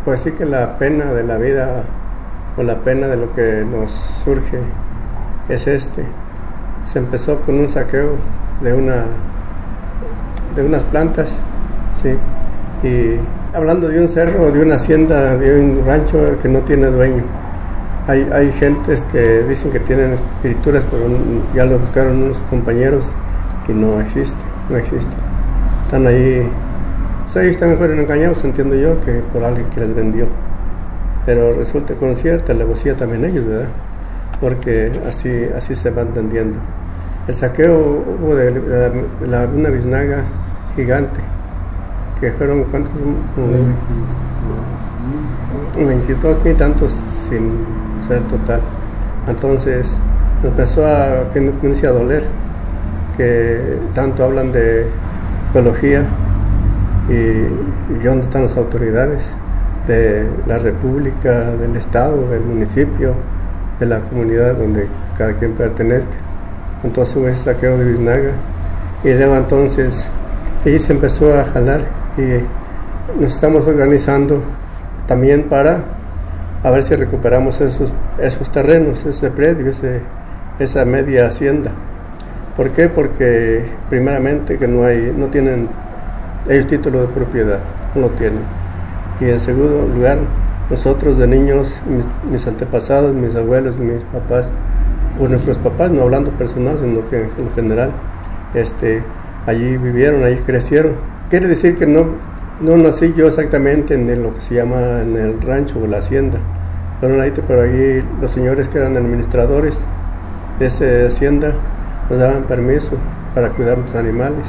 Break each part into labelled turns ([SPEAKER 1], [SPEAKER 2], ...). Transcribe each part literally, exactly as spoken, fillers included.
[SPEAKER 1] Pues sí que la pena de la vida o la pena de lo que nos surge es este. Se empezó con un saqueo de una de unas plantas, sí, y hablando de un cerro, de una hacienda, de un rancho que no tiene dueño. Hay, hay gentes que dicen que tienen escrituras, pero ya lo buscaron unos compañeros y no existe, no existe. Están ahí, o sea, ellos también fueron engañados, entiendo yo, que por alguien que les vendió. Pero resulta con cierta alevosía también ellos, ¿verdad? Porque así, así se va entendiendo. El saqueo hubo de, de, de la, una biznaga gigante, que fueron, ¿cuántos? veintidós mil tantos sin ser total. Entonces nos empezó a, que nos comienza a doler, que tanto hablan de ecología y, y dónde están las autoridades de la república, del estado, del municipio, de la comunidad donde cada quien pertenezca. Entonces hubo ese saqueo de biznaga y luego entonces ahí se empezó a jalar y nos estamos organizando también para a ver si recuperamos esos, esos terrenos, ese predio, ese, esa media hacienda. ¿Por qué? Porque primeramente que no hay, no tienen ellos título de propiedad, no lo tienen. Y en segundo lugar, nosotros de niños, mis, mis antepasados, mis abuelos, mis papás, o nuestros papás, no hablando personal, sino que en general, este, allí vivieron, allí crecieron. Quiere decir que no, no nací yo exactamente en lo que se llama en el rancho o la hacienda, pero ahí, pero allí los señores que eran administradores de esa hacienda nos daban permiso para cuidar los animales.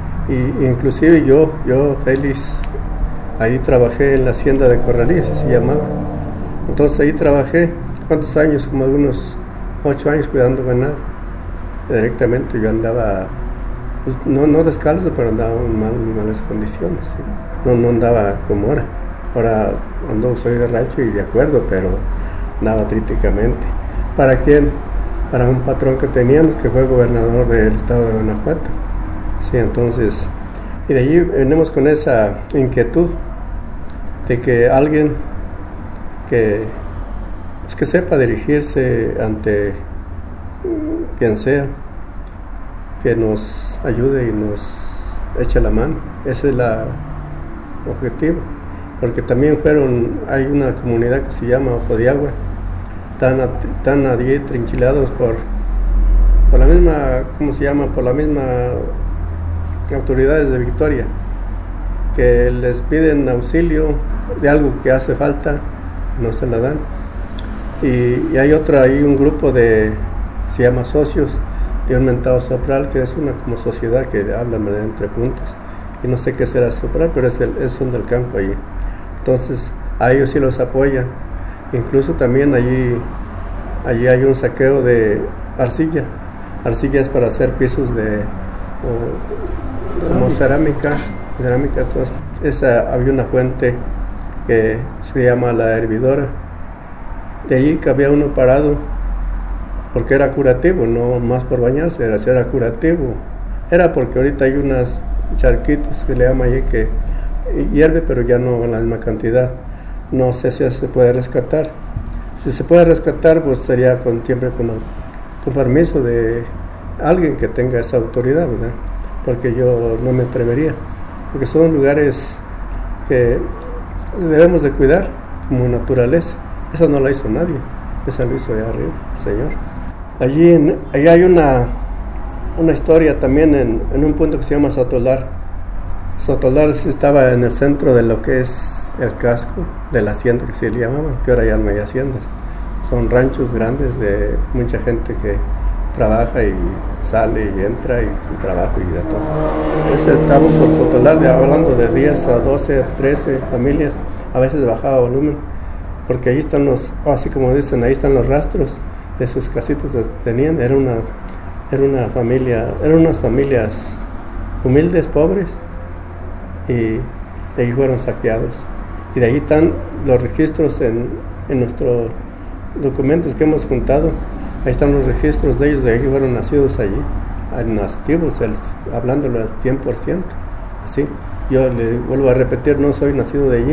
[SPEAKER 1] Y inclusive yo, yo feliz, ahí trabajé en la hacienda de Corralí, así se llamaba. Entonces ahí trabajé, ¿cuántos años? Como algunos ocho años cuidando ganado. Directamente yo andaba, pues, no, no descalzo, pero andaba en, mal, en malas condiciones. ¿Sí? No, no andaba como ahora. Ahora ando, soy de rancho y de acuerdo, pero andaba tríticamente. ¿Para quién? Para un patrón que teníamos, que fue gobernador del estado de Guanajuato. Sí, entonces, y de allí venimos con esa inquietud de que alguien que, pues, que sepa dirigirse ante quien sea, que nos ayude y nos eche la mano. Ese es el objetivo, porque también fueron, hay una comunidad que se llama Ojo de Agua, están, están allí trinchilados por, por la misma, ¿cómo se llama? Por la misma autoridades de Victoria, que les piden auxilio de algo que hace falta, no se la dan. Y, y hay otra, hay un grupo de, se llama socios de un mentado Sopral, que es una como sociedad que habla entre puntos, y no sé qué será Sopral, pero es, el, es son del campo allí. Entonces a ellos sí los apoyan. Incluso también allí, allí hay un saqueo de arcilla. Arcilla es para hacer pisos de o, como cerámica, cerámica todas. Esa, había una fuente que se llama la Hervidora. De allí que había uno parado, porque era curativo, no más por bañarse, era, era curativo. Era porque ahorita hay unas charquitos que le llaman allí que hierve, pero ya no en la misma cantidad. No sé si se puede rescatar. Si se puede rescatar, pues sería con, siempre con, con permiso de alguien que tenga esa autoridad, ¿verdad? Porque yo no me atrevería, porque son lugares que debemos de cuidar como naturaleza. Esa no la hizo nadie, esa lo hizo allá arriba el Señor. Allí, en, allí hay una, una historia también en, en un punto que se llama Sotolar. Sotolar estaba en el centro de lo que es el casco de la hacienda, que se le llamaba, que ahora ya no hay haciendas. Son ranchos grandes de mucha gente que trabaja y sale y entra y su trabajo y de todo. Ese estamos en Sotolar, de, hablando de diez a doce, trece familias, a veces bajaba volumen, porque ahí están los, así como dicen, ahí están los rastros de sus casitas que tenían. Era una, era una familia, eran unas familias humildes, pobres, y de ahí fueron saqueados. Y de ahí están los registros en, en nuestros documentos que hemos juntado. Ahí están los registros de ellos, de ahí fueron nacidos allí, nativos, hablándolo al cien por ciento. Así, yo le vuelvo a repetir, no soy nacido de allí,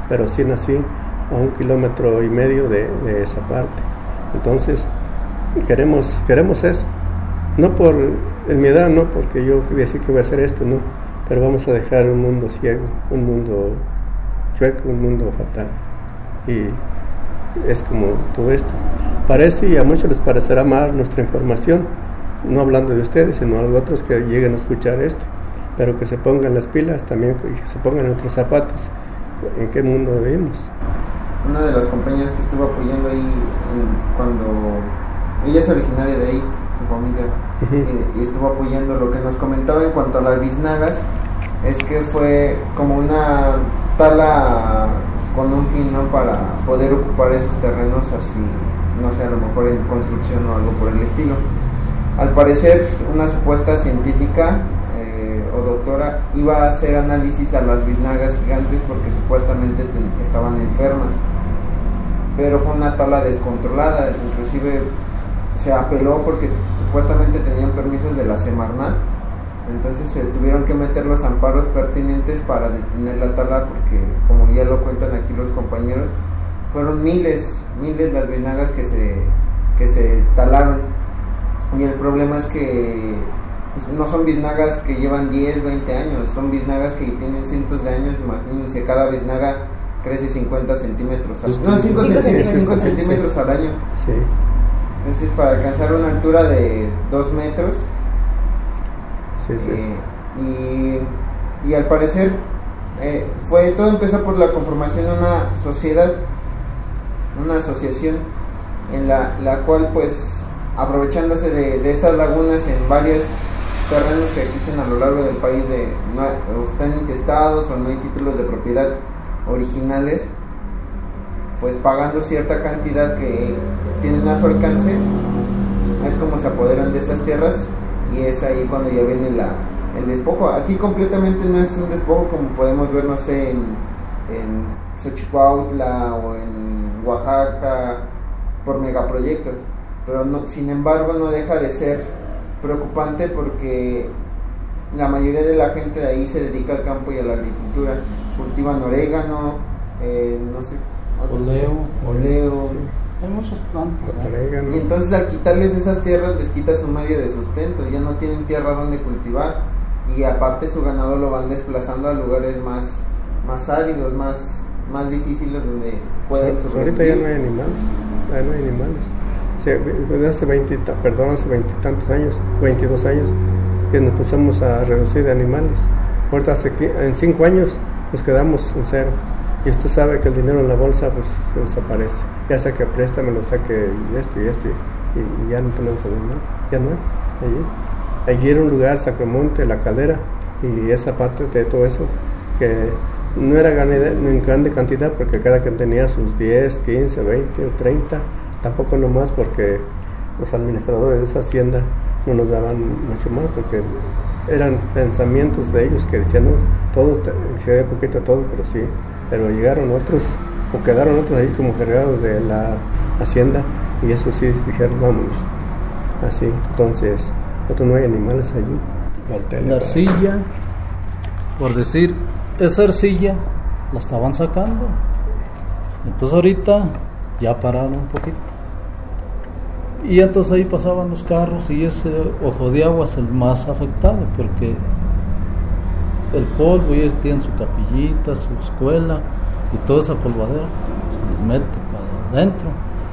[SPEAKER 1] pero sí nací a un kilómetro y medio de, de esa parte. Entonces queremos queremos eso, no por en mi edad, no porque yo voy a decir que voy a hacer esto, no, pero vamos a dejar un mundo ciego, un mundo chueco, un mundo fatal, y es como todo esto parece, y a muchos les parecerá mal nuestra información, no hablando de ustedes, sino a otros que lleguen a escuchar esto, pero que se pongan las pilas también, que se pongan en otros zapatos, en qué mundo vivimos.
[SPEAKER 2] Una de las compañeras que estuvo apoyando ahí en, cuando ella es originaria de ahí, su familia, uh-huh. y, y estuvo apoyando, lo que nos comentaba en cuanto a las biznagas es que fue como una tala con un fin, ¿no?, para poder ocupar esos terrenos así, no sé, a lo mejor en construcción o algo por el estilo. Al parecer una supuesta científica eh, o doctora iba a hacer análisis a las biznagas gigantes porque supuestamente ten, estaban enfermas, pero fue una tala descontrolada, inclusive se apeló porque supuestamente tenían permisos de la Semarnat, entonces se tuvieron que meter los amparos pertinentes para detener la tala, porque como ya lo cuentan aquí los compañeros, fueron miles, miles las biznagas que se, que se talaron, y el problema es que pues, no son biznagas que llevan diez, veinte años, son biznagas que tienen cientos de años. Imagínense, cada biznaga crece cincuenta centímetros al año, no, cinco centímetros al año.
[SPEAKER 1] Sí.
[SPEAKER 2] Entonces, para alcanzar una altura de dos metros,
[SPEAKER 1] sí, sí.
[SPEAKER 2] Eh, y, y al parecer eh, fue todo empezó por la conformación de una sociedad, una asociación en la, la cual, pues, aprovechándose de, de estas lagunas en varios terrenos que existen a lo largo del país, de no, o están intestados o no hay títulos de propiedad originales, pues pagando cierta cantidad que tienen a su alcance, es como se apoderan de estas tierras, y es ahí cuando ya viene la, el despojo. Aquí completamente no es un despojo como podemos ver, no sé, en, en Xochicuautla o en Oaxaca, por megaproyectos, pero no, sin embargo no deja de ser preocupante porque la mayoría de la gente de ahí se dedica al campo y a la agricultura, cultivan orégano, eh, no sé,
[SPEAKER 3] oleo,
[SPEAKER 2] oleo,
[SPEAKER 3] hay muchas plantas,
[SPEAKER 2] ¿eh? Y entonces al quitarles esas tierras les quitas un medio de sustento, ya no tienen tierra donde cultivar, y aparte su ganado lo van desplazando a lugares más, más áridos, más, más difíciles, donde pueden
[SPEAKER 1] sí,
[SPEAKER 2] sobrevivir.
[SPEAKER 1] Ahorita ya no hay animales, ya no hay animales. Sí, hace veinte, perdón, hace veintitantos años, veintidós años, que nos empezamos a reducir de animales. Ahorita hace, en cinco años nos quedamos en cero. Y usted sabe que el dinero en la bolsa pues se desaparece. Ya sea que préstame, lo saque y esto y esto, y, y ya no tenemos dinero, ya no hay. Allí, allí era un lugar, Sacromonte, La Caldera, y esa parte de todo eso, que no era en grande cantidad, porque cada quien tenía sus diez, quince, veinte o treinta, tampoco no más, porque los administradores de esa hacienda no nos daban mucho más, porque eran pensamientos de ellos que decían, no, todos, se había poquito todo, pero sí, pero llegaron otros, o quedaron otros ahí como cargados de la hacienda, y eso sí, dijeron, vámonos, así. Entonces, otros no hay animales allí.
[SPEAKER 3] La arcilla, por decir, esa arcilla la estaban sacando, entonces ahorita ya pararon un poquito, y entonces ahí pasaban los carros, y ese ojo de agua es el más afectado, porque el polvo, ellos tienen su capillita, su escuela, y toda esa polvadera se les mete para adentro,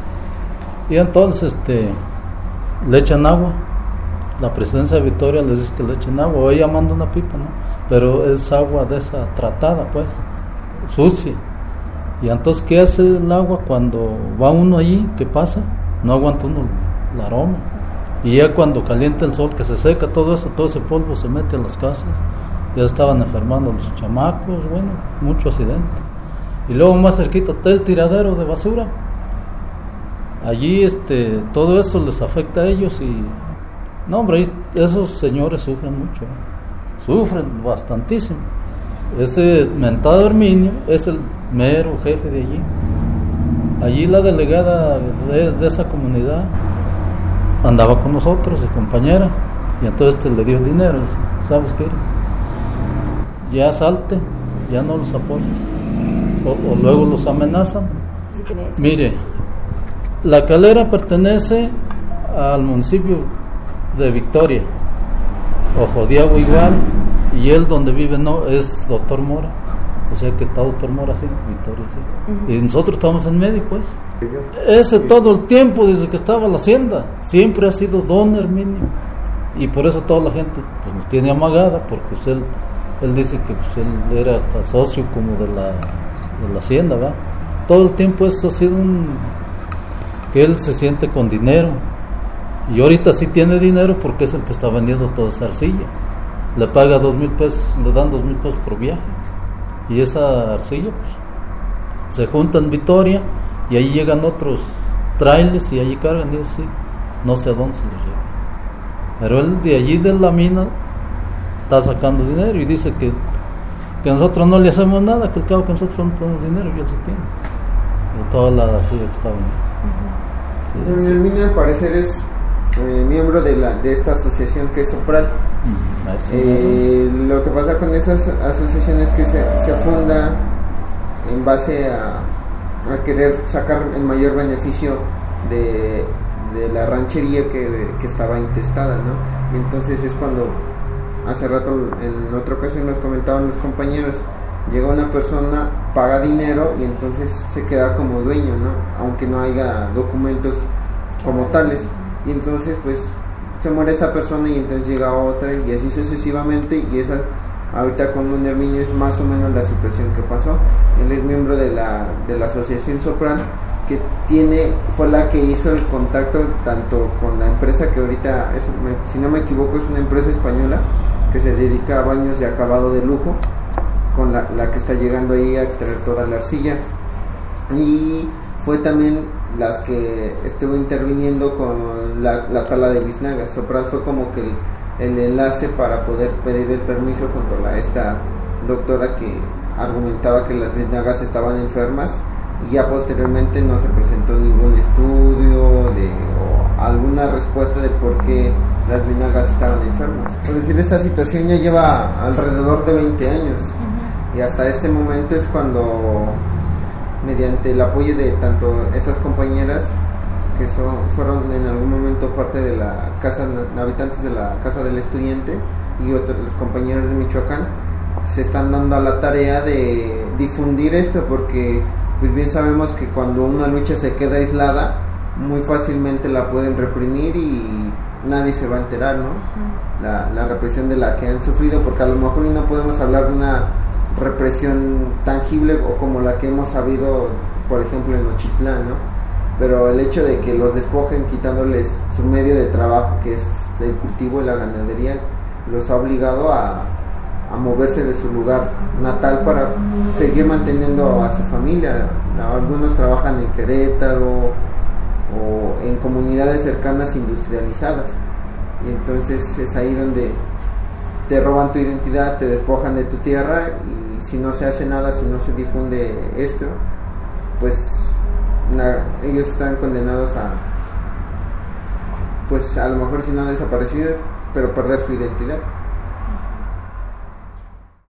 [SPEAKER 3] y entonces este le echan agua. La presidencia de Victoria les dice que le echen agua, o ella manda una pipa, ¿no? Pero es agua de esa tratada, pues, sucia. Y entonces, ¿qué hace el agua cuando va uno allí? ¿Qué pasa? No aguanta uno el aroma. Y ya cuando calienta el sol, que se seca todo eso, todo ese polvo se mete en las casas. Ya estaban enfermando los chamacos, bueno, mucho accidente. Y luego más cerquita está el tiradero de basura. Allí este, todo eso les afecta a ellos y... No, hombre, esos señores sufren mucho, ¿eh? Sufren bastantísimo. Ese mentado Herminio es el mero jefe de allí. Allí la delegada de, de esa comunidad andaba con nosotros de compañera, y entonces este le dio dinero. Dice, ¿sabes qué? Ya salte, ya no los apoyes. o, o luego los amenazan. Mire, La Calera pertenece al municipio de Victoria, Ojo de Agua igual, y él donde vive no es Doctor Mora, o sea que está Doctor Mora sí, Victoria sí, uh-huh. Y nosotros estamos en medio pues. Ese sí. Todo el tiempo desde que estaba la hacienda siempre ha sido don Herminio, y por eso toda la gente pues nos tiene amagada, porque pues, él, él dice que pues, él era hasta socio como de la, de la hacienda, ¿va? Todo el tiempo eso ha sido un que él se siente con dinero, y ahorita sí tiene dinero porque es el que está vendiendo toda esa arcilla. Le paga dos mil pesos, le dan dos mil pesos por viaje, y esa arcilla pues, se junta en Vitoria, y ahí llegan otros trailers y allí cargan, y eso sí, no sé a dónde se los lleva, pero él de allí de la mina está sacando dinero, y dice que, que nosotros no le hacemos nada, que el cabo que nosotros no tenemos dinero, y él sí tiene de toda la arcilla que está vendiendo.
[SPEAKER 2] Uh-huh. Sí, Herminio sí. Al parecer es eh, miembro de, la, de esta asociación que es Sopral. Uh-huh. Eh, lo que pasa con esas asociaciones es que se, se funda en base a, a querer sacar el mayor beneficio de, de la ranchería que, que estaba intestada, ¿no? Y entonces es cuando hace rato en otra ocasión nos comentaban los compañeros, llega una persona, paga dinero y entonces se queda como dueño, ¿no? Aunque no haya documentos como tales, y entonces pues se muere esta persona y entonces llega otra y así sucesivamente, y esa ahorita con don Herminio es más o menos la situación que pasó. Él es miembro de la, de la asociación Sopral, que tiene, fue la que hizo el contacto tanto con la empresa que ahorita, es, si no me equivoco, es una empresa española que se dedica a baños de acabado de lujo, con la, la que está llegando ahí a extraer toda la arcilla, y fue también las que estuvo interviniendo con la, la tala de biznagas. Sopral fue como que el, el enlace para poder pedir el permiso junto a esta doctora que argumentaba que las biznagas estaban enfermas, y ya posteriormente no se presentó ningún estudio de, o alguna respuesta del por qué las biznagas estaban enfermas. Por decir, esta situación ya lleva alrededor de veinte años. Uh-huh. Y hasta este momento es cuando, mediante el apoyo de tanto estas compañeras que son, fueron en algún momento parte de la casa, habitantes de la casa del estudiante, y otros, los compañeros de Michoacán, se están dando a la tarea de difundir esto, porque pues bien sabemos que cuando una lucha se queda aislada, muy fácilmente la pueden reprimir y nadie se va a enterar, ¿no? Uh-huh. La, la represión de la que han sufrido, porque a lo mejor no podemos hablar de una represión tangible o como la que hemos sabido, por ejemplo, en Nochistlán, ¿no? Pero el hecho de que los despojen quitándoles su medio de trabajo, que es el cultivo y la ganadería, los ha obligado a, a moverse de su lugar natal para seguir manteniendo a su familia. Algunos trabajan en Querétaro o en comunidades cercanas industrializadas, y entonces es ahí donde te roban tu identidad, te despojan de tu tierra, y si no se hace nada, si no se difunde esto, pues na, ellos están condenados a, pues a lo mejor si no desaparecer, pero perder su identidad.